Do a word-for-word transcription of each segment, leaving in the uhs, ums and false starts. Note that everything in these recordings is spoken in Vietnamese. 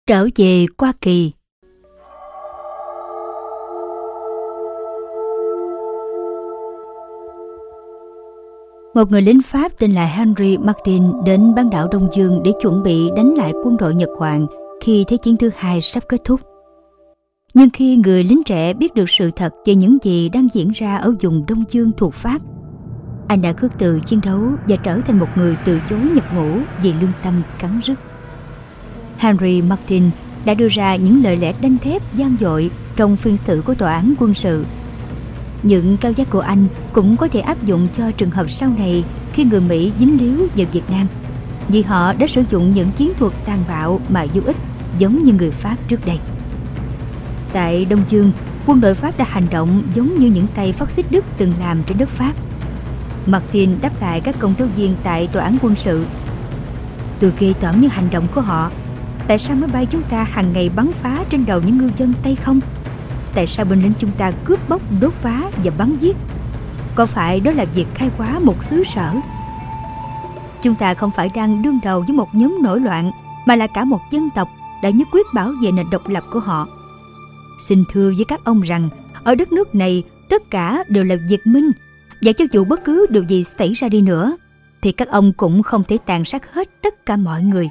Trở về Hoa Kỳ. Một người lính Pháp tên là Henry Martin đến bán đảo Đông Dương để chuẩn bị đánh lại quân đội Nhật Hoàng khi Thế chiến thứ hai sắp kết thúc. Nhưng khi người lính trẻ biết được sự thật về những gì đang diễn ra ở vùng Đông Dương thuộc Pháp, anh đã khước từ chiến đấu và trở thành một người từ chối nhập ngũ vì lương tâm cắn rứt. Henry Martin đã đưa ra những lời lẽ đanh thép gian dội trong phiên xử của tòa án quân sự. Những cao giác của anh cũng có thể áp dụng cho trường hợp sau này khi người Mỹ dính líu vào Việt Nam, vì họ đã sử dụng những chiến thuật tàn bạo mà vô ích giống như người Pháp trước đây. Tại Đông Dương, quân đội Pháp đã hành động giống như những tay phát xít Đức từng làm trên đất Pháp. Martin đáp lại các công tố viên tại tòa án quân sự: "Tôi ghê tởm những hành động của họ. Tại sao máy bay chúng ta hàng ngày bắn phá trên đầu những ngư dân Tây không? Tại sao binh lính chúng ta cướp bóc, đốt phá và bắn giết? Có phải đó là việc khai hóa một xứ sở? Chúng ta không phải đang đương đầu với một nhóm nổi loạn, mà là cả một dân tộc đã nhất quyết bảo vệ nền độc lập của họ. Xin thưa với các ông rằng, ở đất nước này tất cả đều là Việt minh, và cho dù bất cứ điều gì xảy ra đi nữa, thì các ông cũng không thể tàn sát hết tất cả mọi người."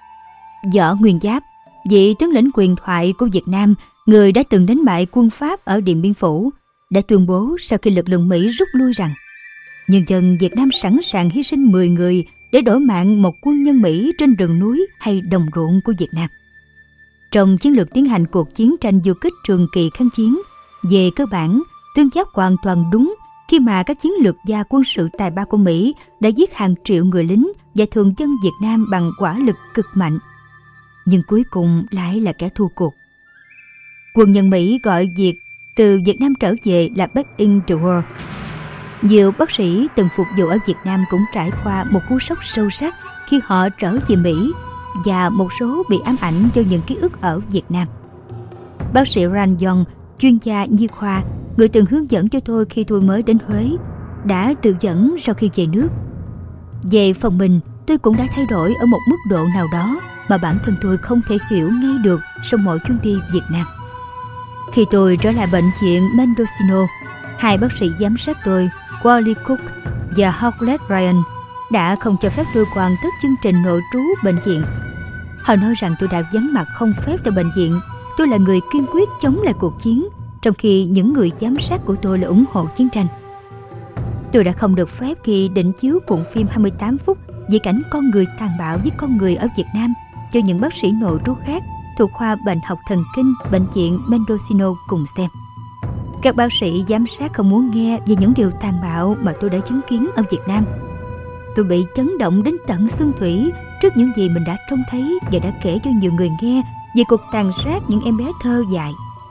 Võ Nguyên Giáp, vị tướng lĩnh quyền thoại của Việt Nam, người đã từng đánh bại quân Pháp ở Điện Biên Phủ, đã tuyên bố sau khi lực lượng Mỹ rút lui rằng nhân dân Việt Nam sẵn sàng hy sinh mười người để đổi mạng một quân nhân Mỹ trên rừng núi hay đồng ruộng của Việt Nam. Trong chiến lược tiến hành cuộc chiến tranh du kích trường kỳ kháng chiến, về cơ bản, Tương Giáp hoàn toàn đúng khi mà các chiến lược gia quân sự tài ba của Mỹ đã giết hàng triệu người lính và thường dân Việt Nam bằng hỏa lực cực mạnh. Nhưng cuối cùng lại là kẻ thua cuộc. Quân nhân Mỹ gọi việc từ Việt Nam trở về là Back in the War. Nhiều bác sĩ từng phục vụ ở Việt Nam cũng trải qua một cú sốc sâu sắc khi họ trở về Mỹ, và một số bị ám ảnh do những ký ức ở Việt Nam. Bác sĩ Ran Yong, chuyên gia nhi khoa, người từng hướng dẫn cho tôi khi tôi mới đến Huế, đã tự dẫn sau khi về nước: "Về phần mình, tôi cũng đã thay đổi ở một mức độ nào đó mà bản thân tôi không thể hiểu ngay được sau mỗi chuyến đi Việt Nam. Khi tôi trở lại bệnh viện Mendocino, hai bác sĩ giám sát tôi, Wally Cook và Howlett Ryan, đã không cho phép tôi hoàn tất chương trình nội trú bệnh viện. Họ nói rằng tôi đã vắng mặt không phép tại bệnh viện. Tôi là người kiên quyết chống lại cuộc chiến, trong khi những người giám sát của tôi là ủng hộ chiến tranh. Tôi đã không được phép khi định chiếu cuộn phim hai mươi tám phút về cảnh con người tàn bạo với con người ở Việt Nam cho những bác sĩ nội trú khác thuộc khoa bệnh học thần kinh bệnh viện Mendocino cùng xem. Các bác sĩ giám sát không muốn nghe về những điều tàn bạo mà tôi đã chứng kiến ở Việt Nam. Tôi bị chấn động đến tận xương thủy trước những gì mình đã trông thấy và đã kể cho nhiều người nghe về cuộc tàn sát những em bé thơ dại.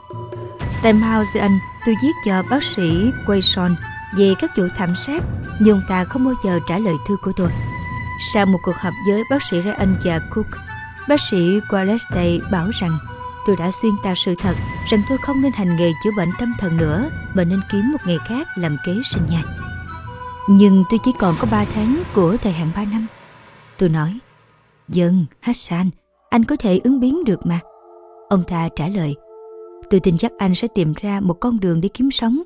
Tại Mao Zedong, tôi viết cho bác sĩ Quayson về các vụ thảm sát, nhưng ông ta không bao giờ trả lời thư của tôi. Sau một cuộc họp với bác sĩ Ryan và Cook, bác sĩ Wallace bảo rằng tôi đã xuyên tạc sự thật rằng tôi không nên hành nghề chữa bệnh tâm thần nữa, mà nên kiếm một nghề khác làm kế sinh nhai. Nhưng tôi chỉ còn có ba tháng của thời hạn ba năm. Tôi nói: "Vâng, Hassan, anh có thể ứng biến được mà." Ông ta trả lời: "Tôi tin chắc anh sẽ tìm ra một con đường để kiếm sống."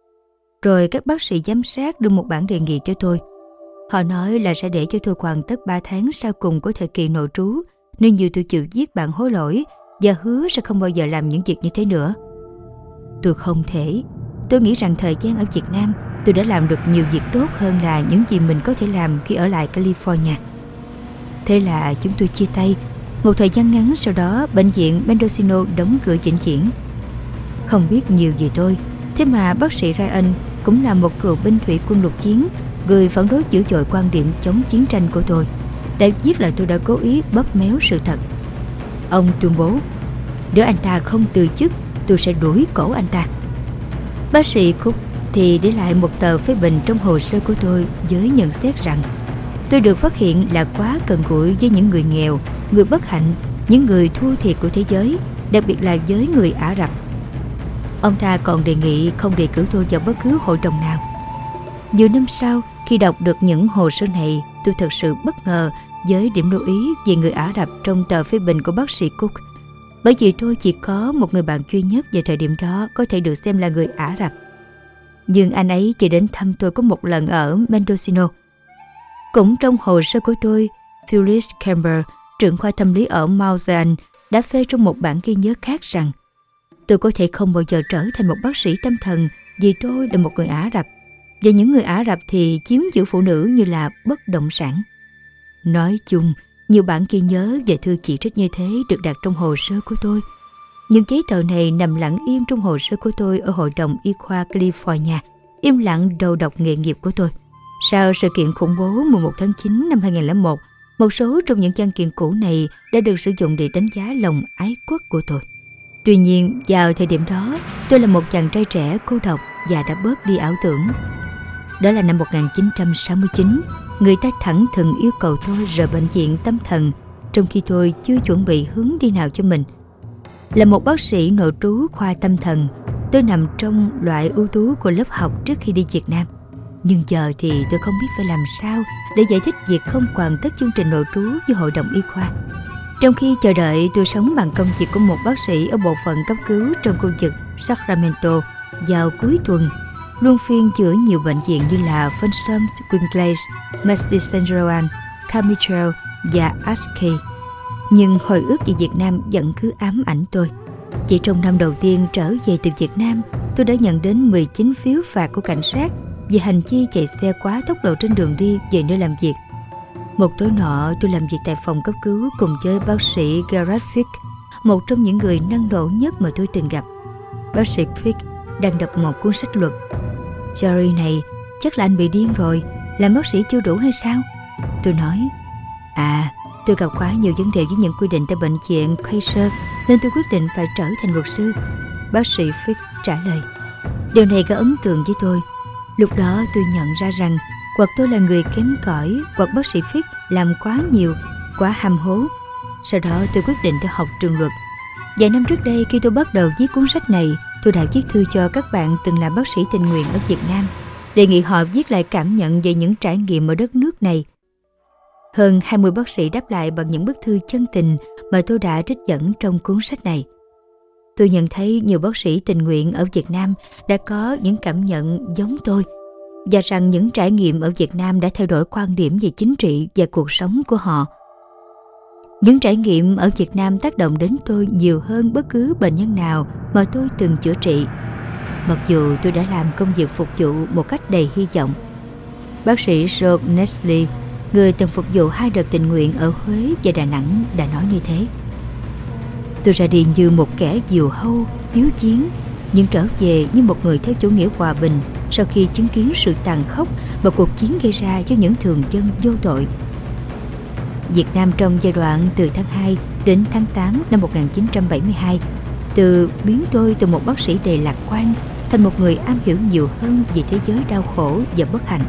Rồi các bác sĩ giám sát đưa một bản đề nghị cho tôi. Họ nói là sẽ để cho tôi hoàn tất ba tháng sau cùng của thời kỳ nội trú, nếu như tôi chịu viết bản hối lỗi và hứa sẽ không bao giờ làm những việc như thế nữa. Tôi không thể. Tôi nghĩ rằng thời gian ở Việt Nam, tôi đã làm được nhiều việc tốt hơn là những gì mình có thể làm khi ở lại California. Thế là chúng tôi chia tay. Một thời gian ngắn sau đó, bệnh viện Mendocino đóng cửa vĩnh viễn. Không biết nhiều về tôi, thế mà bác sĩ Ryan cũng là một cựu binh thủy quân lục chiến, người phản đối dữ dội quan điểm chống chiến tranh của tôi, đã viết là tôi đã cố ý bóp méo sự thật. Ông tuyên bố: "Nếu anh ta không từ chức, tôi sẽ đuổi cổ anh ta." Bác sĩ Cook thì để lại một tờ phê bình trong hồ sơ của tôi với nhận xét rằng tôi được phát hiện là quá gần gũi với những người nghèo, người bất hạnh, những người thua thiệt của thế giới, đặc biệt là với người Ả Rập. Ông ta còn đề nghị không đề cử tôi vào bất cứ hội đồng nào. Nhiều năm sau, khi đọc được những hồ sơ này, tôi thật sự bất ngờ với điểm lưu ý về người Ả Rập trong tờ phê bình của bác sĩ Cook. bởi vì tôi chỉ có một người bạn duy nhất vào thời điểm đó có thể được xem là người Ả Rập. Nhưng anh ấy chỉ đến thăm tôi có một lần ở Mendocino. Cũng trong hồ sơ của tôi, Phyllis Campbell, trưởng khoa tâm lý ở Mount Zion, đã phê trong một bản ghi nhớ khác rằng tôi có thể không bao giờ trở thành một bác sĩ tâm thần vì tôi là một người Ả Rập, và những người Ả Rập thì chiếm giữ phụ nữ như là bất động sản. Nói chung, nhiều bản ghi nhớ và thư chỉ trích như thế được đặt trong hồ sơ của tôi. Những giấy tờ này nằm lặng yên trong hồ sơ của tôi ở Hội đồng Y khoa California, im lặng đầu độc nghề nghiệp của tôi. Sau sự kiện khủng bố mười một tháng chín năm hai nghìn không trăm lẻ một, một số trong những văn kiện cũ này đã được sử dụng để đánh giá lòng ái quốc của tôi. Tuy nhiên, vào thời điểm đó, tôi là một chàng trai trẻ cô độc và đã bớt đi ảo tưởng. Đó là năm một nghìn chín trăm sáu mươi chín, người ta thẳng thừng yêu cầu tôi rời bệnh viện tâm thần, trong khi tôi chưa chuẩn bị hướng đi nào cho mình. Là một bác sĩ nội trú khoa tâm thần, tôi nằm trong loại ưu tú của lớp học trước khi đi Việt Nam. Nhưng giờ thì tôi không biết phải làm sao để giải thích việc không hoàn tất chương trình nội trú với Hội đồng Y khoa. Trong khi chờ đợi, tôi sống bằng công việc của một bác sĩ ở bộ phận cấp cứu trong khu vực Sacramento vào cuối tuần, luôn phiên chữa nhiều bệnh viện như là Folsom, Queen Place, Massey Saint Joan, Carmichael và Askey. Nhưng hồi ức về Việt Nam vẫn cứ ám ảnh tôi. Chỉ trong năm đầu tiên trở về từ Việt Nam, tôi đã nhận đến mười chín phiếu phạt của cảnh sát vì hành vi chạy xe quá tốc độ trên đường đi về nơi làm việc. Một tối nọ, tôi làm việc tại phòng cấp cứu cùng với bác sĩ Gerard Fick, một trong những người năng nổ nhất mà tôi từng gặp. Bác sĩ Fick đang đọc một cuốn sách luật. Jerry này, chắc là anh bị điên rồi, làm bác sĩ chưa đủ hay sao? Tôi nói, à, tôi gặp quá nhiều vấn đề với những quy định tại bệnh viện Kaiser nên tôi quyết định phải trở thành luật sư. Bác sĩ Fick trả lời. Điều này có ấn tượng với tôi. Lúc đó tôi nhận ra rằng hoặc tôi là người kém cỏi, hoặc bác sĩ Fick làm quá nhiều, quá hăm hố. Sau đó tôi quyết định theo học trường luật. Vài năm trước đây, khi tôi bắt đầu viết cuốn sách này, tôi đã viết thư cho các bạn từng là bác sĩ tình nguyện ở Việt Nam, đề nghị họ viết lại cảm nhận về những trải nghiệm ở đất nước này. Hơn hai mươi bác sĩ đáp lại bằng những bức thư chân tình mà tôi đã trích dẫn trong cuốn sách này. Tôi nhận thấy nhiều bác sĩ tình nguyện ở Việt Nam đã có những cảm nhận giống tôi, và rằng những trải nghiệm ở Việt Nam đã thay đổi quan điểm về chính trị và cuộc sống của họ. Những trải nghiệm ở Việt Nam tác động đến tôi nhiều hơn bất cứ bệnh nhân nào mà tôi từng chữa trị, mặc dù tôi đã làm công việc phục vụ một cách đầy hy vọng. Bác sĩ Joe Nestle, người từng phục vụ hai đợt tình nguyện ở Huế và Đà Nẵng, đã nói như thế. Tôi ra đi như một kẻ diều hâu, hiếu chiến, nhưng trở về như một người theo chủ nghĩa hòa bình sau khi chứng kiến sự tàn khốc mà cuộc chiến gây ra cho những thường dân vô tội. Việt Nam trong giai đoạn từ tháng hai đến tháng tám năm một nghìn chín trăm bảy mươi hai, từ biến tôi từ một bác sĩ đầy lạc quan thành một người am hiểu nhiều hơn về thế giới đau khổ và bất hạnh.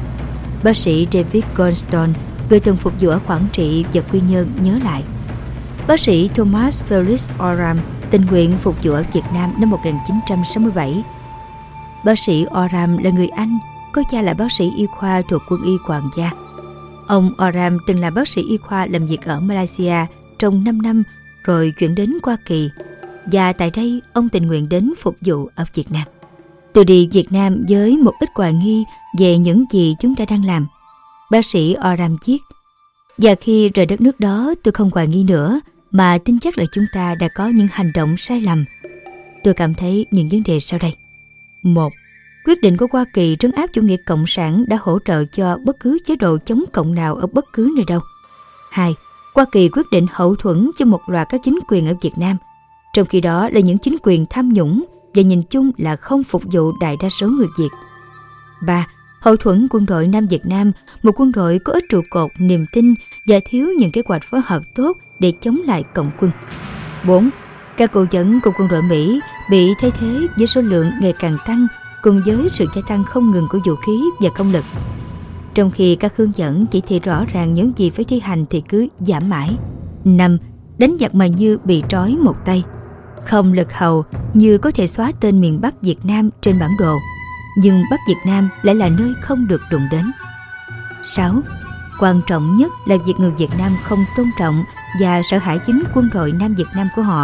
Bác sĩ David Goldstone, người từng phục vụ ở Quảng Trị và Quy Nhơn, nhớ lại. Bác sĩ Thomas Felix Oram tình nguyện phục vụ ở Việt Nam năm một nghìn chín trăm sáu mươi bảy. Bác sĩ Oram là người Anh, có cha là bác sĩ y khoa thuộc quân y Hoàng gia. Ông Oram từng là bác sĩ y khoa làm việc ở Malaysia trong năm năm rồi chuyển đến Hoa Kỳ, và tại đây ông tình nguyện đến phục vụ ở Việt Nam. Tôi đi Việt Nam với một ít hoài nghi về những gì chúng ta đang làm. Bác sĩ Oram viết, và khi rời đất nước đó tôi không hoài nghi nữa, mà tin chắc là chúng ta đã có những hành động sai lầm. Tôi cảm thấy những vấn đề sau đây. Một, quyết định của Hoa Kỳ trấn áp chủ nghĩa cộng sản đã hỗ trợ cho bất cứ chế độ chống cộng nào ở bất cứ nơi đâu. Hai, Hoa Kỳ quyết định hậu thuẫn cho một loạt các chính quyền ở Việt Nam, trong khi đó là những chính quyền tham nhũng và nhìn chung là không phục vụ đại đa số người Việt. Ba, hậu thuẫn quân đội Nam Việt Nam, một quân đội có ít trụ cột, niềm tin và thiếu những kế hoạch phối hợp tốt để chống lại cộng quân. Bốn, các cố vấn của quân đội Mỹ bị thay thế với số lượng ngày càng tăng cùng với sự gia tăng không ngừng của vũ khí và công lực, trong khi các hướng dẫn chỉ thị rõ ràng những gì phải thi hành thì cứ giảm mãi. Năm, đánh giặc mà như bị trói một tay, không lực hầu như có thể xóa tên miền Bắc Việt Nam trên bản đồ, nhưng Bắc Việt Nam lại là nơi không được đụng đến. Sáu, quan trọng nhất là việc người Việt Nam không tôn trọng và sợ hãi chính quân đội Nam Việt Nam của họ,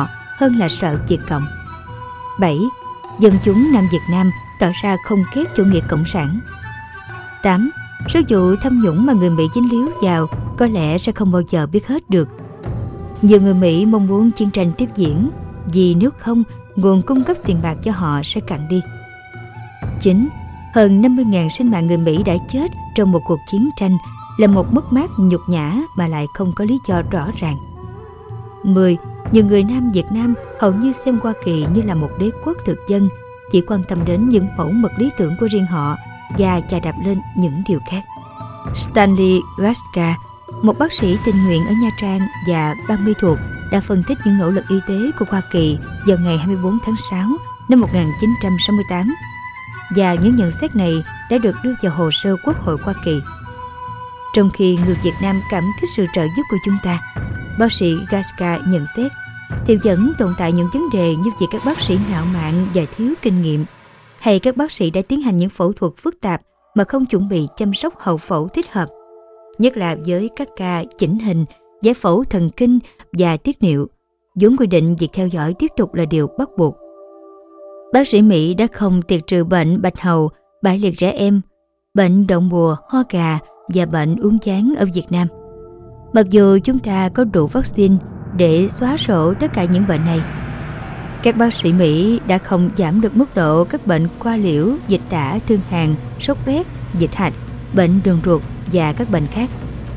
hơn là sợ Việt Cộng. bảy. Dân chúng Nam Việt Nam tỏ ra không ghét chủ nghĩa cộng sản. tám. Số vụ tham nhũng mà người Mỹ dính líu vào có lẽ sẽ không bao giờ biết hết được. Nhiều người Mỹ mong muốn chiến tranh tiếp diễn, vì nếu không, nguồn cung cấp tiền bạc cho họ sẽ cạn đi. chín. Hơn năm mươi nghìn sinh mạng người Mỹ đã chết trong một cuộc chiến tranh là một mất mát nhục nhã mà lại không có lý do rõ ràng. mười. Nhiều người Nam Việt Nam hầu như xem Hoa Kỳ như là một đế quốc thực dân, chỉ quan tâm đến những mẫu mực lý tưởng của riêng họ và chà đạp lên những điều khác. Stanley Gaska, một bác sĩ tình nguyện ở Nha Trang và bang mỹ thuộc, đã phân tích những nỗ lực y tế của Hoa Kỳ vào ngày hai mươi bốn tháng sáu năm một nghìn chín trăm sáu mươi tám, và những nhận xét này đã được đưa vào hồ sơ Quốc hội Hoa Kỳ. Trong khi người Việt Nam cảm kích sự trợ giúp của chúng ta, bác sĩ Gaska nhận xét, thì vẫn tồn tại những vấn đề như việc các bác sĩ ngạo mạn và thiếu kinh nghiệm, hay các bác sĩ đã tiến hành những phẫu thuật phức tạp mà không chuẩn bị chăm sóc hậu phẫu thích hợp, nhất là với các ca chỉnh hình, giải phẫu thần kinh và tiết niệu, vốn quy định việc theo dõi tiếp tục là điều bắt buộc. Bác sĩ Mỹ đã không tiệt trừ bệnh bạch hầu, bại liệt trẻ em, bệnh đậu mùa, ho gà và bệnh uốn ván ở Việt Nam. Mặc dù chúng ta có đủ vaccine để xóa sổ tất cả những bệnh này, các bác sĩ Mỹ đã không giảm được mức độ các bệnh qua liễu, dịch tả, thương hàn, sốt rét, dịch hạch, bệnh đường ruột và các bệnh khác.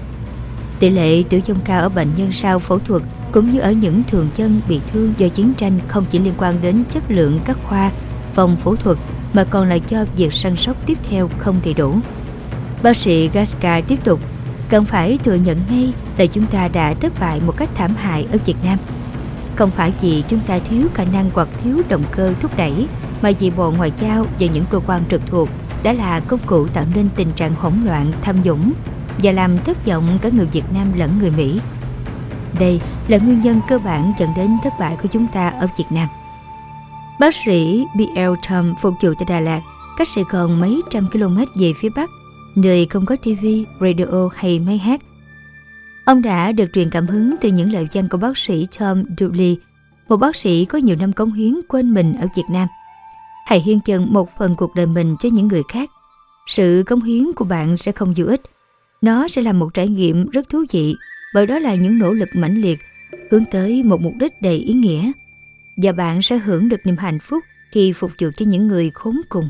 Tỷ lệ tử vong cao ở bệnh nhân sau phẫu thuật cũng như ở những thường dân bị thương do chiến tranh không chỉ liên quan đến chất lượng các khoa, phòng phẫu thuật mà còn là do việc săn sóc tiếp theo không đầy đủ. Bác sĩ Gaska tiếp tục, cần phải thừa nhận ngay là chúng ta đã thất bại một cách thảm hại ở Việt Nam. Không phải vì chúng ta thiếu khả năng hoặc thiếu động cơ thúc đẩy, mà vì Bộ Ngoại giao và những cơ quan trực thuộc đã là công cụ tạo nên tình trạng hỗn loạn, tham nhũng và làm thất vọng cả người Việt Nam lẫn người Mỹ. Đây là nguyên nhân cơ bản dẫn đến thất bại của chúng ta ở Việt Nam. Bác sĩ bê lờ Tom phục vụ tại Đà Lạt, cách Sài Gòn mấy trăm km về phía Bắc, nơi không có ti vi, radio hay máy hát. Ông đã được truyền cảm hứng từ những lời văn của bác sĩ Tom Dooley, một bác sĩ có nhiều năm cống hiến quên mình ở Việt Nam. Hãy hiến dâng một phần cuộc đời mình cho những người khác. Sự cống hiến của bạn sẽ không vô ích. Nó sẽ là một trải nghiệm rất thú vị, bởi đó là những nỗ lực mãnh liệt hướng tới một mục đích đầy ý nghĩa. Và bạn sẽ hưởng được niềm hạnh phúc khi phục vụ cho những người khốn cùng.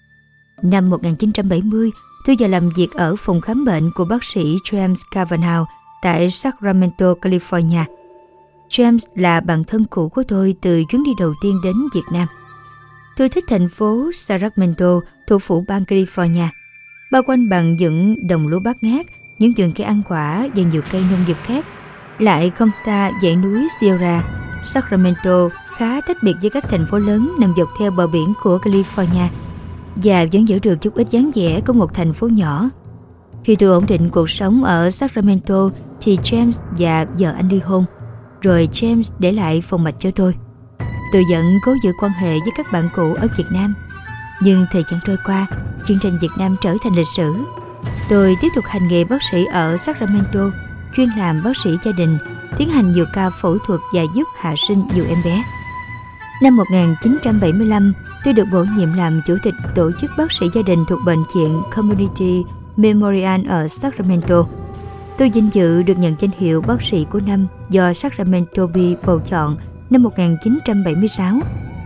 Năm một nghìn chín trăm bảy mươi, tôi vào làm việc ở phòng khám bệnh của bác sĩ James Cavanaugh tại Sacramento, California. James là bạn thân cũ của tôi từ chuyến đi đầu tiên đến Việt Nam. Tôi thích thành phố Sacramento, thủ phủ bang California, bao quanh bằng những đồng lúa bát ngát, những vườn cây ăn quả và nhiều cây nông nghiệp khác. Lại không xa dãy núi Sierra, Sacramento khá tách biệt với các thành phố lớn nằm dọc theo bờ biển của California và vẫn giữ được chút ít dáng vẻ của một thành phố nhỏ. Khi tôi ổn định cuộc sống ở Sacramento thì James và vợ anh ly hôn, rồi James để lại phòng mạch cho tôi. Tôi vẫn cố giữ quan hệ với các bạn cũ ở Việt Nam. Nhưng thời gian trôi qua, chiến tranh Việt Nam trở thành lịch sử. Tôi tiếp tục hành nghề bác sĩ ở Sacramento, chuyên làm bác sĩ gia đình, tiến hành nhiều ca phẫu thuật và giúp hạ sinh nhiều em bé. Năm một nghìn chín trăm bảy mươi lăm, tôi được bổ nhiệm làm chủ tịch tổ chức bác sĩ gia đình thuộc bệnh viện Community Memorial ở Sacramento. Tôi vinh dự được nhận danh hiệu bác sĩ của năm do Sacramento Bee bầu chọn năm một nghìn chín trăm bảy mươi sáu.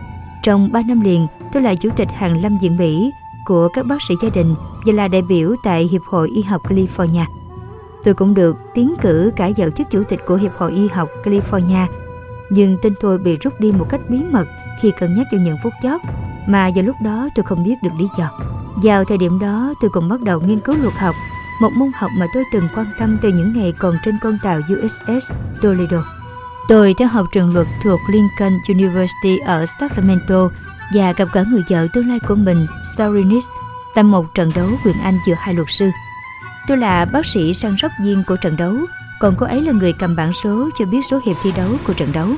Trong ba năm liền, tôi là chủ tịch Hàn Lâm Viện Mỹ của các bác sĩ gia đình và là đại biểu tại Hiệp hội Y học California. Tôi cũng được tiến cử cải vào chức chủ tịch của Hiệp hội Y học California, nhưng tên tôi bị rút đi một cách bí mật khi cân nhắc vào những phút chót, mà vào lúc đó tôi không biết được lý do. Vào thời điểm đó, tôi cũng bắt đầu nghiên cứu luật học, một môn học mà tôi từng quan tâm từ những ngày còn trên con tàu u ét ét Toledo. Tôi theo học trường luật thuộc Lincoln University ở Sacramento và gặp gỡ người vợ tương lai của mình, Saurinis, tại một trận đấu quyền Anh giữa hai luật sư. Tôi là bác sĩ săn sóc viên của trận đấu, còn cô ấy là người cầm bảng số cho biết số hiệp thi đấu của trận đấu.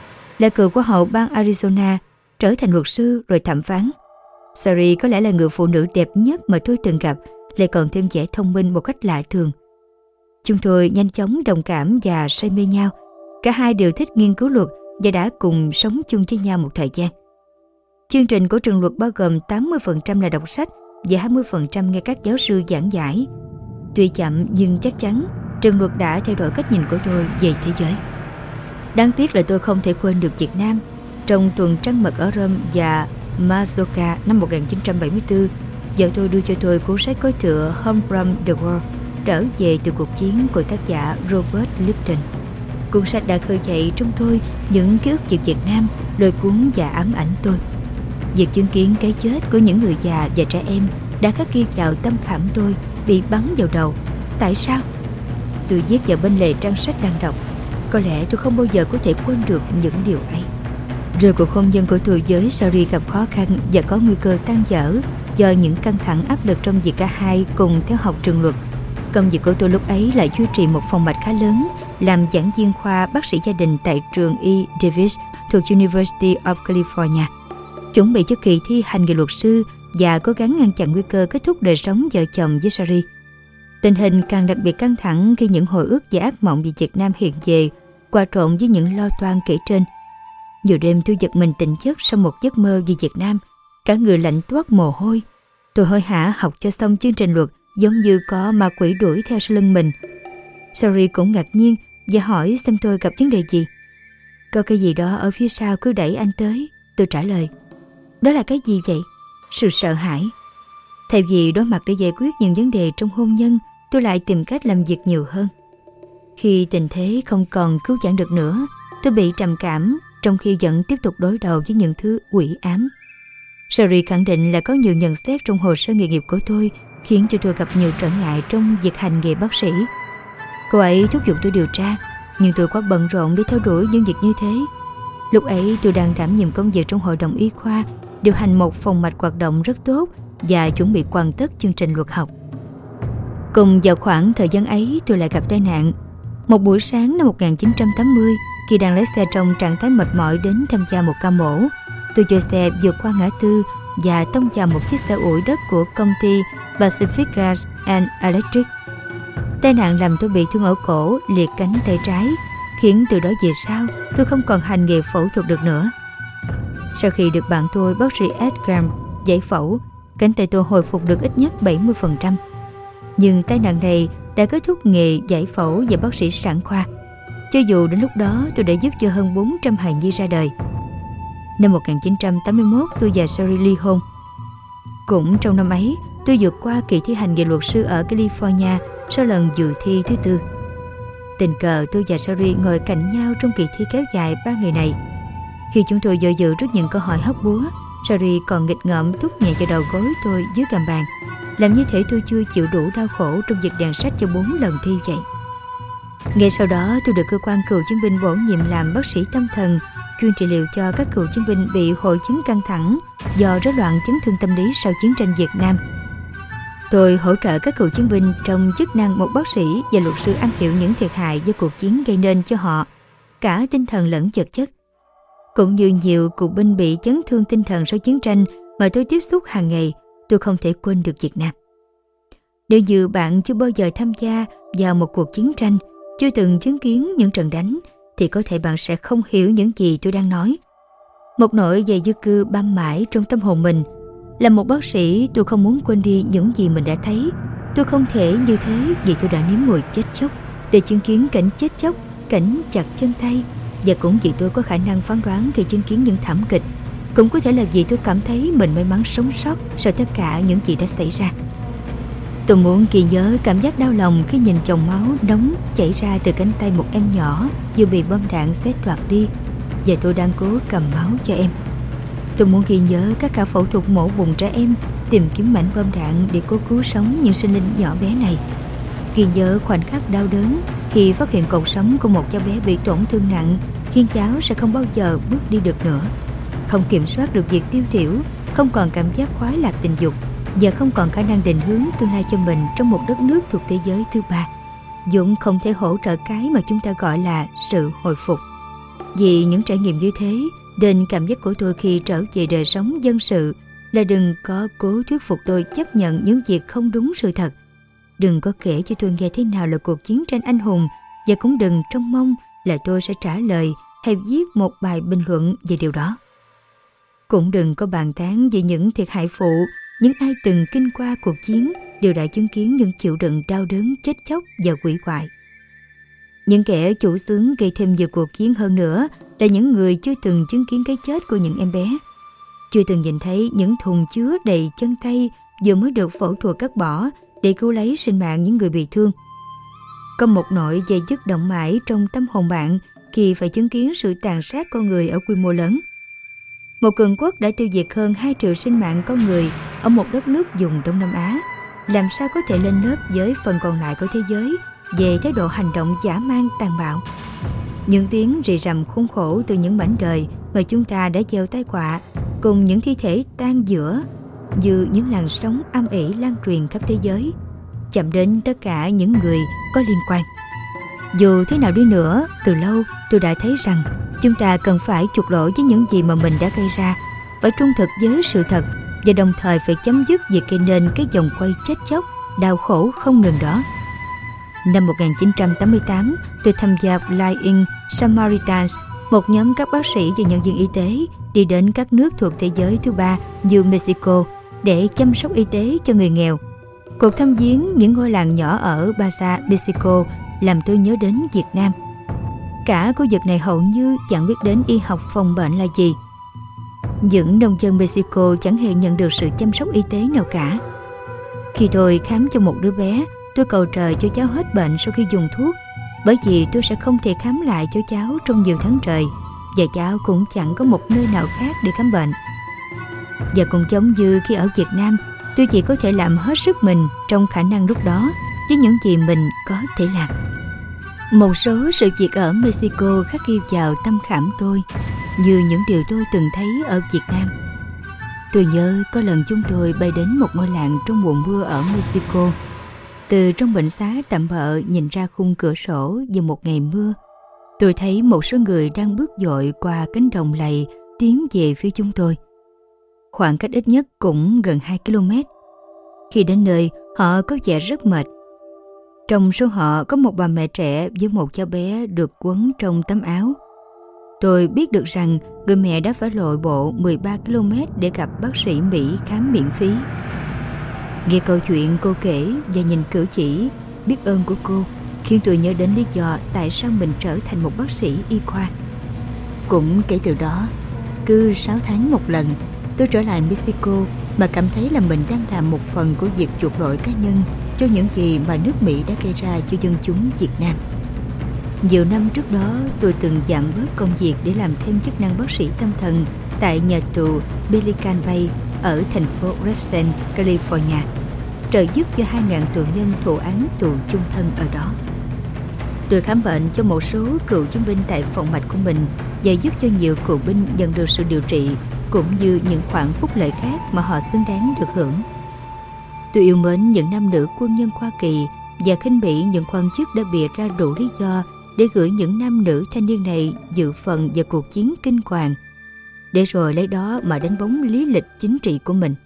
Là cựu Hoa hậu bang Arizona, trở thành luật sư rồi thẩm phán. Sari có lẽ là người phụ nữ đẹp nhất mà tôi từng gặp, lại còn thêm vẻ thông minh một cách lạ thường. Chúng tôi nhanh chóng đồng cảm và say mê nhau. Cả hai đều thích nghiên cứu luật và đã cùng sống chung với nhau một thời gian. Chương trình của trường luật bao gồm tám mươi phần trăm là đọc sách và hai mươi phần trăm nghe các giáo sư giảng giải. Tuy chậm nhưng chắc chắn trường luật đã thay đổi cách nhìn của tôi về thế giới. Đáng tiếc là tôi không thể quên được Việt Nam. Trong tuần trăng mật ở Rome và Majorca năm một nghìn chín trăm bảy mươi tư, vợ tôi đưa cho tôi cuốn sách có tựa Home from the War, trở về từ cuộc chiến của tác giả Robert Lipton. Cuốn sách đã khơi dậy trong tôi những ký ức về Việt Nam, lôi cuốn và ám ảnh tôi. Việc chứng kiến cái chết của những người già và trẻ em đã khắc ghi vào tâm khảm tôi, bị bắn vào đầu. Tại sao? Tôi viết vào bên lề trang sách đang đọc. Có lẽ tôi không bao giờ có thể quên được những điều ấy. Rồi cuộc hôn nhân của tôi với Sari gặp khó khăn và có nguy cơ tan vỡ do những căng thẳng áp lực trong việc cả hai cùng theo học trường luật. Công việc của tôi lúc ấy là duy trì một phòng mạch khá lớn, làm giảng viên khoa bác sĩ gia đình tại trường E. Davis thuộc University of California, chuẩn bị cho kỳ thi hành nghề luật sư và cố gắng ngăn chặn nguy cơ kết thúc đời sống vợ chồng với Sari. Tình hình càng đặc biệt căng thẳng khi những hồi ức và ác mộng về Việt Nam hiện về, hòa trộn với những lo toan kể trên. Nhiều đêm tôi giật mình tỉnh giấc sau một giấc mơ về Việt Nam, cả người lạnh toát mồ hôi. Tôi hối hả học cho xong chương trình luật, giống như có ma quỷ đuổi theo sau lưng mình. Sari cũng ngạc nhiên và hỏi xem tôi gặp vấn đề gì. Có cái gì đó ở phía sau cứ đẩy anh tới, tôi trả lời. Đó là cái gì vậy? Sự sợ hãi. Thay vì đối mặt để giải quyết những vấn đề trong hôn nhân, tôi lại tìm cách làm việc nhiều hơn. Khi tình thế không còn cứu vãn được nữa, tôi bị trầm cảm, trong khi vẫn tiếp tục đối đầu với những thứ quỷ ám. Sari khẳng định là có nhiều nhận xét trong hồ sơ nghề nghiệp của tôi khiến cho tôi gặp nhiều trở ngại trong việc hành nghề bác sĩ. Cô ấy thúc giục tôi điều tra, nhưng tôi quá bận rộn để theo đuổi những việc như thế. Lúc ấy tôi đang đảm nhiệm công việc trong hội đồng y khoa, điều hành một phòng mạch hoạt động rất tốt và chuẩn bị hoàn tất chương trình luật học. Cùng vào khoảng thời gian ấy, tôi lại gặp tai nạn. Một buổi sáng năm một nghìn chín trăm tám mươi, khi đang lái xe trong trạng thái mệt mỏi đến tham gia một ca mổ, tôi cho xe vượt qua ngã tư và tông vào một chiếc xe ủi đất của công ty Pacific Gas and Electric. Tai nạn làm tôi bị thương ở cổ, liệt cánh tay trái, khiến từ đó về sau tôi không còn hành nghề phẫu thuật được nữa. Sau khi được bạn tôi, bác sĩ Edgar, giải phẫu, cánh tay tôi hồi phục được ít nhất bảy mươi phần trăm. Nhưng tai nạn này đã kết thúc nghề giải phẫu và bác sĩ sản khoa, cho dù đến lúc đó tôi đã giúp cho hơn bốn trăm hài nhi ra đời. Năm một nghìn chín trăm tám mươi mốt, tôi và Sari ly hôn. Cũng trong năm ấy, tôi vượt qua kỳ thi hành nghề luật sư ở California sau lần dự thi thứ tư. Tình cờ tôi và Sari ngồi cạnh nhau trong kỳ thi kéo dài ba ngày này. Khi chúng tôi do dự trước những câu hỏi hóc búa, Sari còn nghịch ngợm thúc nhẹ vào đầu gối tôi dưới gầm bàn, làm như thể tôi chưa chịu đủ đau khổ trong việc đàn sách cho bốn lần thi vậy. Ngay sau đó, tôi được cơ quan cựu chiến binh bổ nhiệm làm bác sĩ tâm thần, chuyên trị liệu cho các cựu chiến binh bị hội chứng căng thẳng do rối loạn chấn thương tâm lý sau chiến tranh Việt Nam. Tôi hỗ trợ các cựu chiến binh trong chức năng một bác sĩ và luật sư am hiểu những thiệt hại do cuộc chiến gây nên cho họ, cả tinh thần lẫn vật chất. Cũng như nhiều cựu binh bị chấn thương tinh thần sau chiến tranh mà tôi tiếp xúc hàng ngày, tôi không thể quên được Việt Nam. Nếu như bạn chưa bao giờ tham gia vào một cuộc chiến tranh, chưa từng chứng kiến những trận đánh, thì có thể bạn sẽ không hiểu những gì tôi đang nói. Một nỗi về di cư bám mãi trong tâm hồn mình. Là một bác sĩ, tôi không muốn quên đi những gì mình đã thấy. Tôi không thể như thế vì tôi đã nếm mùi chết chóc để chứng kiến cảnh chết chóc, cảnh chặt chân tay. Và cũng vì tôi có khả năng phán đoán khi chứng kiến những thảm kịch. Cũng có thể là vì tôi cảm thấy mình may mắn sống sót sau tất cả những gì đã xảy ra. Tôi muốn ghi nhớ cảm giác đau lòng khi nhìn dòng máu nóng chảy ra từ cánh tay một em nhỏ vừa bị bom đạn xé toạc đi, và tôi đang cố cầm máu cho em. Tôi muốn ghi nhớ các ca phẫu thuật mổ bụng trẻ em, tìm kiếm mảnh bom đạn để cố cứu sống những sinh linh nhỏ bé này. Ghi nhớ khoảnh khắc đau đớn khi phát hiện cột sống của một cháu bé bị tổn thương nặng, khiến cháu sẽ không bao giờ bước đi được nữa, không kiểm soát được việc tiêu tiểu, không còn cảm giác khoái lạc tình dục và không còn khả năng định hướng tương lai cho mình trong một đất nước thuộc thế giới thứ ba, vốn không thể hỗ trợ cái mà chúng ta gọi là sự hồi phục. Vì những trải nghiệm như thế, nên cảm giác của tôi khi trở về đời sống dân sự là đừng có cố thuyết phục tôi chấp nhận những việc không đúng sự thật. Đừng có kể cho tôi nghe thế nào là cuộc chiến tranh anh hùng, và cũng đừng trông mong là tôi sẽ trả lời hay viết một bài bình luận về điều đó. Cũng đừng có bàn tán về những thiệt hại phụ. Những ai từng kinh qua cuộc chiến đều đã chứng kiến những chịu đựng đau đớn, chết chóc và hủy hoại. Những kẻ chủ xướng gây thêm nhiều cuộc chiến hơn nữa là những người chưa từng chứng kiến cái chết của những em bé, chưa từng nhìn thấy những thùng chứa đầy chân tay vừa mới được phẫu thuật cắt bỏ để cứu lấy sinh mạng những người bị thương. Có một nỗi dây dứt động mãi trong tâm hồn bạn khi phải chứng kiến sự tàn sát con người ở quy mô lớn. Một cường quốc đã tiêu diệt hơn hai triệu sinh mạng con người ở một đất nước vùng Đông Nam Á, làm sao có thể lên lớp với phần còn lại của thế giới về thái độ hành động dã man tàn bạo. Những tiếng rì rầm khốn khổ từ những mảnh đời mà chúng ta đã gieo tai họa cùng những thi thể tan giữa như những làn sóng âm ỉ lan truyền khắp thế giới, chạm đến tất cả những người có liên quan. Dù thế nào đi nữa, từ lâu tôi đã thấy rằng chúng ta cần phải chuộc lỗi với những gì mà mình đã gây ra, phải trung thực với sự thật và đồng thời phải chấm dứt việc gây nên cái vòng quay chết chóc, đau khổ không ngừng đó. Năm một nghìn chín trăm tám mươi tám, tôi tham gia Flying Samaritans, một nhóm các bác sĩ và nhân viên y tế đi đến các nước thuộc thế giới thứ ba như Mexico để chăm sóc y tế cho người nghèo. Cuộc thăm viếng những ngôi làng nhỏ ở Baza, Mexico làm tôi nhớ đến Việt Nam. Cả khu vực này hầu như chẳng biết đến y học phòng bệnh là gì. Những nông dân Mexico chẳng hề nhận được sự chăm sóc y tế nào cả. Khi tôi khám cho một đứa bé, tôi cầu trời cho cháu hết bệnh sau khi dùng thuốc, bởi vì tôi sẽ không thể khám lại cho cháu trong nhiều tháng trời, và cháu cũng chẳng có một nơi nào khác để khám bệnh. Và cũng giống như khi ở Việt Nam, tôi chỉ có thể làm hết sức mình trong khả năng lúc đó với những gì mình có thể làm. Một số sự việc ở Mexico khắc ghi vào tâm khảm tôi như những điều tôi từng thấy ở Việt Nam. Tôi nhớ có lần chúng tôi bay đến một ngôi làng trong mùa mưa ở Mexico. Từ trong bệnh xá tạm bợ nhìn ra khung cửa sổ vào một ngày mưa, tôi thấy một số người đang bước dội qua cánh đồng lầy tiến về phía chúng tôi. Khoảng cách ít nhất cũng gần hai ki lô mét. Khi đến nơi, họ có vẻ rất mệt. Trong số họ có một bà mẹ trẻ với một cháu bé được quấn trong tấm áo. Tôi biết được rằng người mẹ đã phải lội bộ mười ba ki lô mét để gặp bác sĩ Mỹ khám miễn phí. Nghe câu chuyện cô kể và nhìn cử chỉ biết ơn của cô khiến tôi nhớ đến lý do tại sao mình trở thành một bác sĩ y khoa. Cũng kể từ đó, cứ sáu tháng một lần, tôi trở lại Mexico mà cảm thấy là mình đang làm một phần của việc chuộc lỗi cá nhân cho những gì mà nước Mỹ đã gây ra cho dân chúng Việt Nam. Nhiều năm trước đó, tôi từng giảm bớt công việc để làm thêm chức năng bác sĩ tâm thần tại nhà tù Pelican Bay ở thành phố Redsen, California, trợ giúp cho hai nghìn tù nhân thụ án tù chung thân ở đó. Tôi khám bệnh cho một số cựu chiến binh tại phòng mạch của mình và giúp cho nhiều cựu binh nhận được sự điều trị cũng như những khoản phúc lợi khác mà họ xứng đáng được hưởng. Tôi yêu mến những nam nữ quân nhân Hoa Kỳ và khinh bỉ những quan chức đã bịa ra đủ lý do để gửi những nam nữ thanh niên này dự phần vào cuộc chiến kinh hoàng, để rồi lấy đó mà đánh bóng lý lịch chính trị của mình.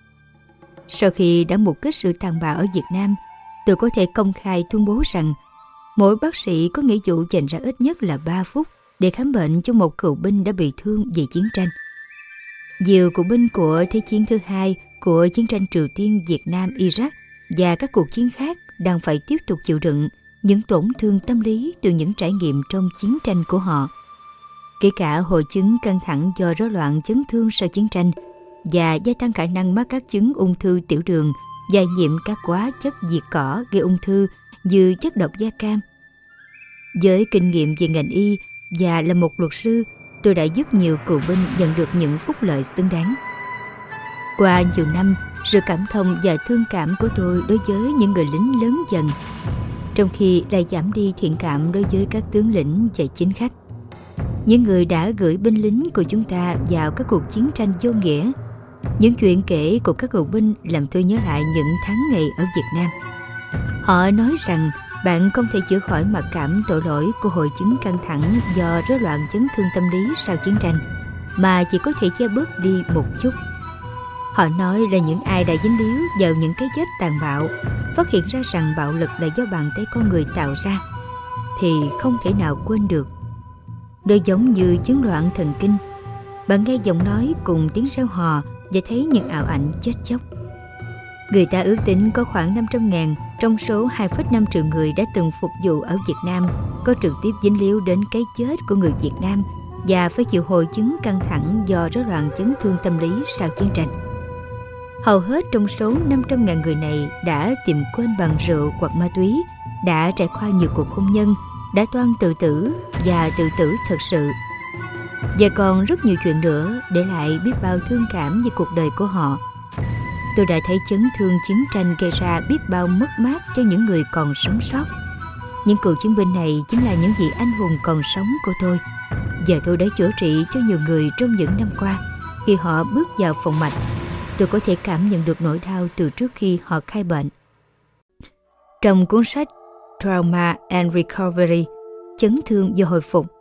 Sau khi đã mục kích sự tàn bạo ở Việt Nam, tôi có thể công khai tuyên bố rằng mỗi bác sĩ có nghĩa vụ dành ra ít nhất là ba phút để khám bệnh cho một cựu binh đã bị thương vì chiến tranh. Nhiều cựu binh của Thế chiến thứ hai, của chiến tranh Triều Tiên, Việt Nam, Iraq và các cuộc chiến khác đang phải tiếp tục chịu đựng những tổn thương tâm lý từ những trải nghiệm trong chiến tranh của họ. Kể cả hội chứng căng thẳng do rối loạn chấn thương sau chiến tranh và gia tăng khả năng mắc các chứng ung thư tiểu đường và nhiễm các hóa chất diệt cỏ gây ung thư như chất độc da cam. Với kinh nghiệm về ngành y và là một luật sư, tôi đã giúp nhiều cựu binh nhận được những phúc lợi xứng đáng. Qua nhiều năm, sự cảm thông và thương cảm của tôi đối với những người lính lớn dần, trong khi lại giảm đi thiện cảm đối với các tướng lĩnh và chính khách. Những người đã gửi binh lính của chúng ta vào các cuộc chiến tranh vô nghĩa. Những chuyện kể của các cựu binh làm tôi nhớ lại những tháng ngày ở Việt Nam. Họ nói rằng bạn không thể chữa khỏi mặc cảm tội lỗi của hội chứng căng thẳng do rối loạn chấn thương tâm lý sau chiến tranh, mà chỉ có thể che bớt đi một chút. Họ nói là những ai đã dính líu vào những cái chết tàn bạo, phát hiện ra rằng bạo lực là do bàn tay con người tạo ra, thì không thể nào quên được. nó giống như chứng loạn thần kinh. Bạn nghe giọng nói cùng tiếng reo hò và thấy những ảo ảnh chết chóc. Người ta ước tính có khoảng năm trăm ngàn trong số hai phẩy năm triệu người đã từng phục vụ ở Việt Nam có trực tiếp dính líu đến cái chết của người Việt Nam và phải chịu hội chứng căng thẳng do rối loạn chấn thương tâm lý sau chiến tranh. Hầu hết trong số năm trăm ngàn người này đã tìm quên bằng rượu hoặc ma túy, đã trải qua nhiều cuộc hôn nhân, đã toan tự tử và tự tử thật sự. Và còn rất nhiều chuyện nữa để lại biết bao thương cảm về cuộc đời của họ. Tôi đã thấy chấn thương chiến tranh gây ra biết bao mất mát cho những người còn sống sót. Những cựu chiến binh này chính là những vị anh hùng còn sống của tôi. Và tôi đã chữa trị cho nhiều người trong những năm qua. Khi họ bước vào phòng mạch, tôi có thể cảm nhận được nỗi đau từ trước khi họ khai bệnh. Trong cuốn sách Trauma and Recovery, chấn thương do hồi phục,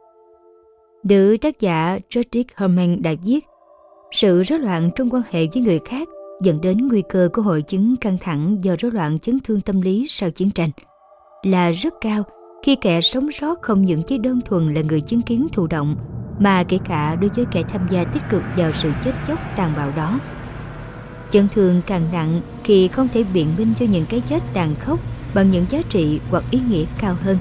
nữ tác giả Judith Herman đã viết, sự rối loạn trong quan hệ với người khác dẫn đến nguy cơ của hội chứng căng thẳng do rối loạn chấn thương tâm lý sau chiến tranh là rất cao khi kẻ sống sót không những chỉ đơn thuần là người chứng kiến thụ động, mà kể cả đối với kẻ tham gia tích cực vào sự chết chóc tàn bạo đó. Chấn thương càng nặng khi không thể biện minh cho những cái chết tàn khốc bằng những giá trị hoặc ý nghĩa cao hơn.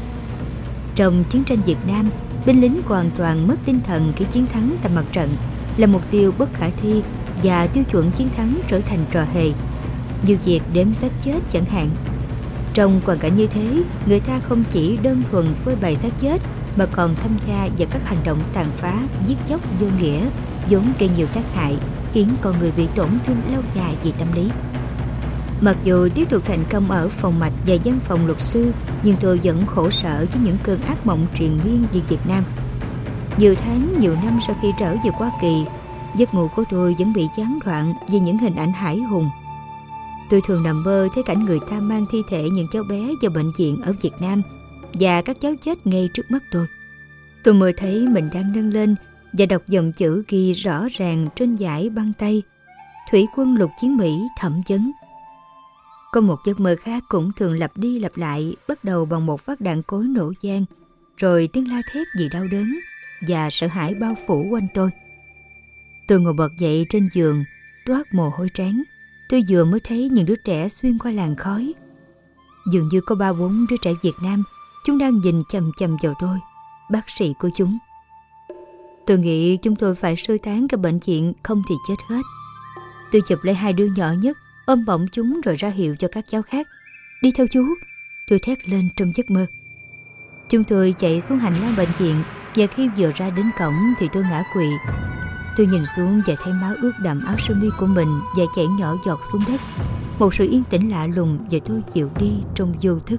Trong chiến tranh Việt Nam, binh lính hoàn toàn mất tinh thần khi chiến thắng tại mặt trận là mục tiêu bất khả thi và tiêu chuẩn chiến thắng trở thành trò hề, như việc đếm xác chết chẳng hạn. Trong hoàn cảnh như thế, người ta không chỉ đơn thuần phơi bày xác chết mà còn tham gia vào các hành động tàn phá, giết chóc vô nghĩa, vốn gây nhiều tác hại, khiến con người bị tổn thương lâu dài về tâm lý. Mặc dù tiếp tục thành công ở phòng mạch và văn phòng luật sư, nhưng tôi vẫn khổ sở với những cơn ác mộng triền miên về Việt Nam. Nhiều tháng, nhiều năm sau khi trở về Hoa Kỳ, giấc ngủ của tôi vẫn bị gián đoạn vì những hình ảnh hãi hùng. Tôi thường nằm mơ thấy cảnh người ta mang thi thể những cháu bé vào bệnh viện ở Việt Nam và các cháu chết ngay trước mắt tôi. Tôi mơ thấy mình đang nâng lên và đọc dòng chữ ghi rõ ràng trên dải băng tay: Thủy quân lục chiến Mỹ thẩm vấn. Có một giấc mơ khác cũng thường lặp đi lặp lại, bắt đầu bằng một phát đạn cối nổ vang, rồi tiếng la thét vì đau đớn và sợ hãi bao phủ quanh tôi. Tôi ngồi bật dậy trên giường, toát mồ hôi trán. Tôi vừa mới thấy những đứa trẻ xuyên qua làn khói. Dường như có ba bốn đứa trẻ Việt Nam, chúng đang nhìn chằm chằm vào tôi, bác sĩ của chúng. Tôi nghĩ chúng tôi phải sơ tán cả bệnh viện, không thì chết hết. Tôi chụp lấy hai đứa nhỏ nhất, ôm bổng chúng rồi ra hiệu cho các cháu khác: đi theo chú. Tôi thét lên trong giấc mơ. Chúng tôi chạy xuống hành lang bệnh viện, và khi vừa ra đến cổng thì tôi ngã quỵ. Tôi nhìn xuống và thấy máu ướt đẫm áo sơ mi của mình và chảy nhỏ giọt xuống đất. Một sự yên tĩnh lạ lùng và tôi dịu đi trong vô thức.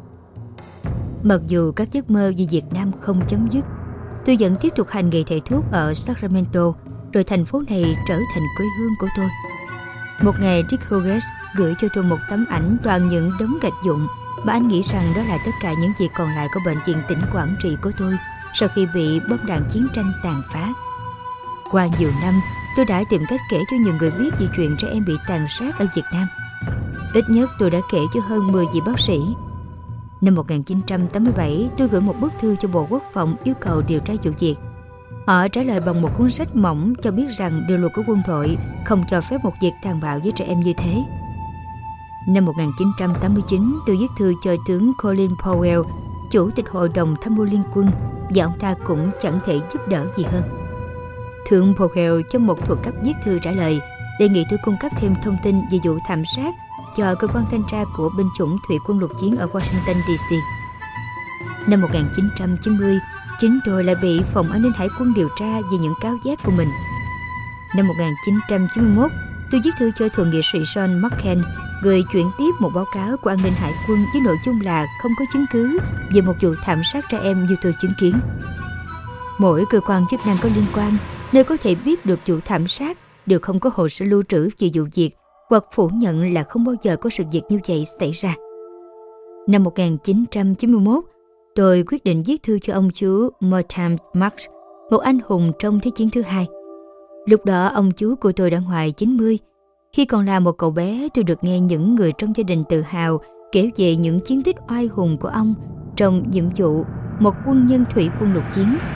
Mặc dù các giấc mơ về Việt Nam không chấm dứt, tôi vẫn tiếp tục hành nghề thầy thuốc ở Sacramento, rồi thành phố này trở thành quê hương của tôi. Một ngày, Dick Hughes gửi cho tôi một tấm ảnh toàn những đống gạch vụn mà anh nghĩ rằng đó là tất cả những gì còn lại của bệnh viện tỉnh Quảng Trị của tôi sau khi bị bom đạn chiến tranh tàn phá. Qua nhiều năm, tôi đã tìm cách kể cho nhiều người biết về chuyện trẻ em bị tàn sát ở Việt Nam. Ít nhất tôi đã kể cho hơn mười vị bác sĩ. Năm một nghìn chín trăm tám mươi bảy, tôi gửi một bức thư cho Bộ Quốc phòng yêu cầu điều tra vụ việc. Họ trả lời bằng một cuốn sách mỏng cho biết rằng điều luật của quân đội không cho phép một việc tàn bạo với trẻ em như thế. Năm một nghìn chín trăm tám mươi chín, tôi viết thư cho tướng Colin Powell, Chủ tịch Hội đồng Tham mưu Liên quân, và ông ta cũng chẳng thể giúp đỡ gì hơn. Thượng Powell trong một thuật cấp viết thư trả lời, đề nghị tôi cung cấp thêm thông tin về vụ thảm sát cho cơ quan thanh tra của binh chủng thủy quân lục chiến ở Washington đê xê. Năm một nghìn chín trăm chín mươi, chính tôi lại bị Phòng An ninh Hải quân điều tra về những cáo giác của mình. Năm một nghìn chín trăm chín mươi mốt, tôi viết thư cho Thượng nghị sĩ John McCain, gửi chuyển tiếp một báo cáo của An ninh Hải quân với nội dung là không có chứng cứ về một vụ thảm sát trẻ em như tôi chứng kiến. Mỗi cơ quan chức năng có liên quan, nơi có thể biết được vụ thảm sát, đều không có hồ sơ lưu trữ về vụ việc hoặc phủ nhận là không bao giờ có sự việc như vậy xảy ra. Năm một nghìn chín trăm chín mươi mốt, tôi quyết định viết thư cho ông chú Mortimer Marx, một anh hùng trong Thế chiến thứ hai. Lúc đó ông chú của tôi đã ngoài chín mươi. Khi còn là một cậu bé, tôi được nghe những người trong gia đình tự hào kể về những chiến tích oai hùng của ông trong nhiệm vụ một quân nhân thủy quân lục chiến.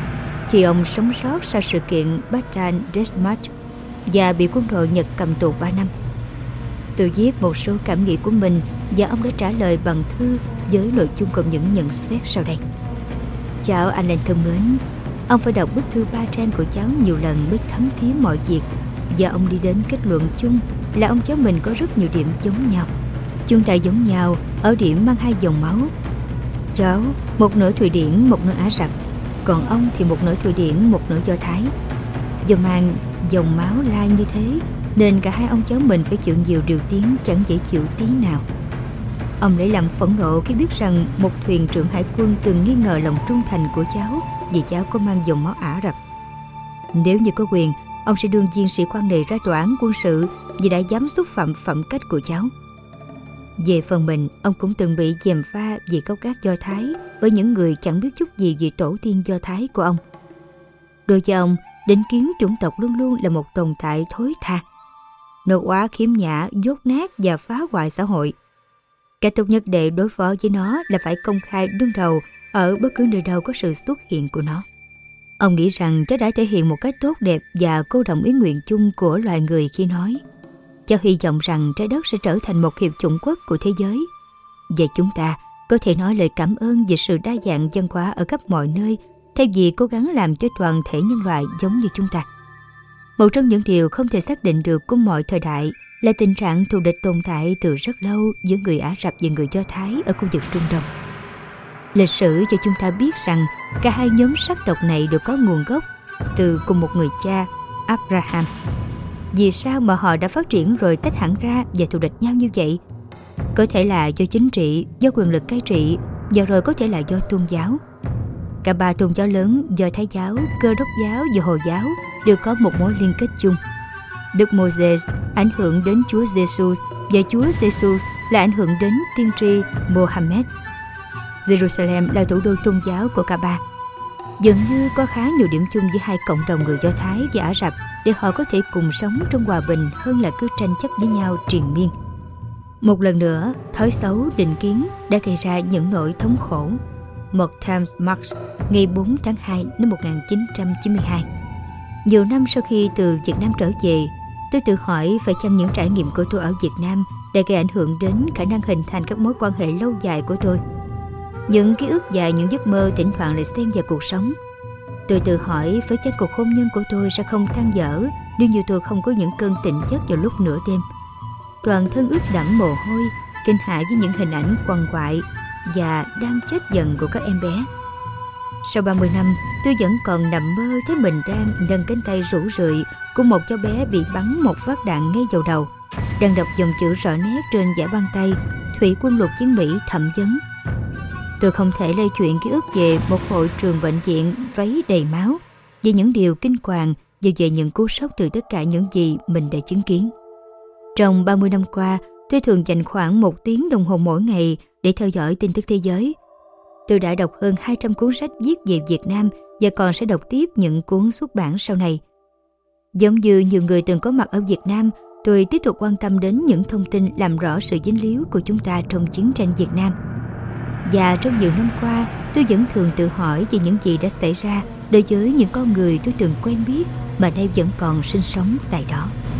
Khi ông sống sót sau sự kiện Bataan Deathmatch và bị quân đội Nhật cầm tù ba năm. Tôi viết một số cảm nghĩ của mình và ông đã trả lời bằng thư với nội dung cùng những nhận xét sau đây. Chào anh Alan thân mến, ông phải đọc bức thư ba trang của cháu nhiều lần mới thấm thía mọi việc, và ông đi đến kết luận chung là ông cháu mình có rất nhiều điểm giống nhau. Chúng ta giống nhau ở điểm mang hai dòng máu. Cháu một nửa Thụy Điển, một nửa Ả Rập, còn ông thì một nửa Thụy Điển, một nửa Do Thái. Do mang dòng máu lai như thế nên cả hai ông cháu mình phải chịu nhiều điều tiếng chẳng dễ chịu tí nào. Ông lấy làm phẫn nộ khi biết rằng một thuyền trưởng hải quân từng nghi ngờ lòng trung thành của cháu vì cháu có mang dòng máu Ả Rập. Nếu như có quyền, ông sẽ đương viên sĩ quan này ra tòa án quân sự vì đã dám xúc phạm phẩm cách của cháu. Về phần mình, ông cũng từng bị gièm pha vì câu cát Do Thái với những người chẳng biết chút gì về tổ tiên Do Thái của ông. Đối với ông, định kiến chủng tộc luôn luôn là một tồn tại thối tha. Nó quá khiếm nhã, dốt nát và phá hoại xã hội. Cách tốt nhất để đối phó với nó là phải công khai đương đầu ở bất cứ nơi đâu có sự xuất hiện của nó. Ông nghĩ rằng cháu đã thể hiện một cách tốt đẹp và cô đồng ý nguyện chung của loài người khi nói: cháu hy vọng rằng trái đất sẽ trở thành một hiệp chủng quốc của thế giới, và chúng ta có thể nói lời cảm ơn về sự đa dạng văn hóa ở khắp mọi nơi, thay vì cố gắng làm cho toàn thể nhân loại giống như chúng ta. Một trong những điều không thể xác định được của mọi thời đại là tình trạng thù địch tồn tại từ rất lâu giữa người Ả Rập và người Do Thái ở khu vực Trung Đông. Lịch sử cho chúng ta biết rằng cả hai nhóm sắc tộc này đều có nguồn gốc từ cùng một người cha, Abraham. Vì sao mà họ đã phát triển rồi tách hẳn ra và thù địch nhau như vậy? Có thể là do chính trị, do quyền lực cai trị, và rồi có thể là do tôn giáo. Cả ba tôn giáo lớn, Do Thái giáo, Cơ đốc giáo và Hồi giáo, đều có một mối liên kết chung. Đức Moses ảnh hưởng đến Chúa Giêsu và Chúa Giêsu là ảnh hưởng đến tiên tri Mohammed. Jerusalem là thủ đô tôn giáo của cả ba. Dường như có khá nhiều điểm chung với hai cộng đồng người Do Thái và Ả Rập để họ có thể cùng sống trong hòa bình hơn là cứ tranh chấp với nhau triền miên. Một lần nữa, thói xấu định kiến đã gây ra những nỗi thống khổ. Một Times Marx, ngày bốn tháng hai năm một nghìn chín trăm chín mươi hai. Nhiều năm sau khi từ Việt Nam trở về, tôi tự hỏi phải chăng những trải nghiệm của tôi ở Việt Nam đã gây ảnh hưởng đến khả năng hình thành các mối quan hệ lâu dài của tôi. Những ký ức và những giấc mơ thỉnh thoảng lại xen vào cuộc sống. Tôi tự hỏi phải chăng cuộc hôn nhân của tôi sẽ không tan vỡ nếu như tôi không có những cơn tỉnh giấc vào lúc nửa đêm. Toàn thân ướt đẫm mồ hôi, kinh hãi với những hình ảnh quằn quại và đang chết dần của các em bé. Sau ba mươi năm, tôi vẫn còn nằm mơ thấy mình đang nâng cánh tay rũ rượi của một cháu bé bị bắn một phát đạn ngay vào đầu, đang đọc dòng chữ rõ nét trên dải băng tay Thủy quân lục chiến Mỹ thẩm vấn. Tôi không thể lay chuyện ký ức về một hội trường bệnh viện váy đầy máu, về những điều kinh hoàng và về những cú sốc từ tất cả những gì mình đã chứng kiến. Trong ba mươi năm qua, tôi thường dành khoảng một tiếng đồng hồ mỗi ngày để theo dõi tin tức thế giới. Tôi đã đọc hơn hai trăm cuốn sách viết về Việt Nam và còn sẽ đọc tiếp những cuốn xuất bản sau này. Giống như nhiều người từng có mặt ở Việt Nam, tôi tiếp tục quan tâm đến những thông tin làm rõ sự dính líu của chúng ta trong chiến tranh Việt Nam. Và trong nhiều năm qua, tôi vẫn thường tự hỏi về những gì đã xảy ra đối với những con người tôi từng quen biết mà nay vẫn còn sinh sống tại đó.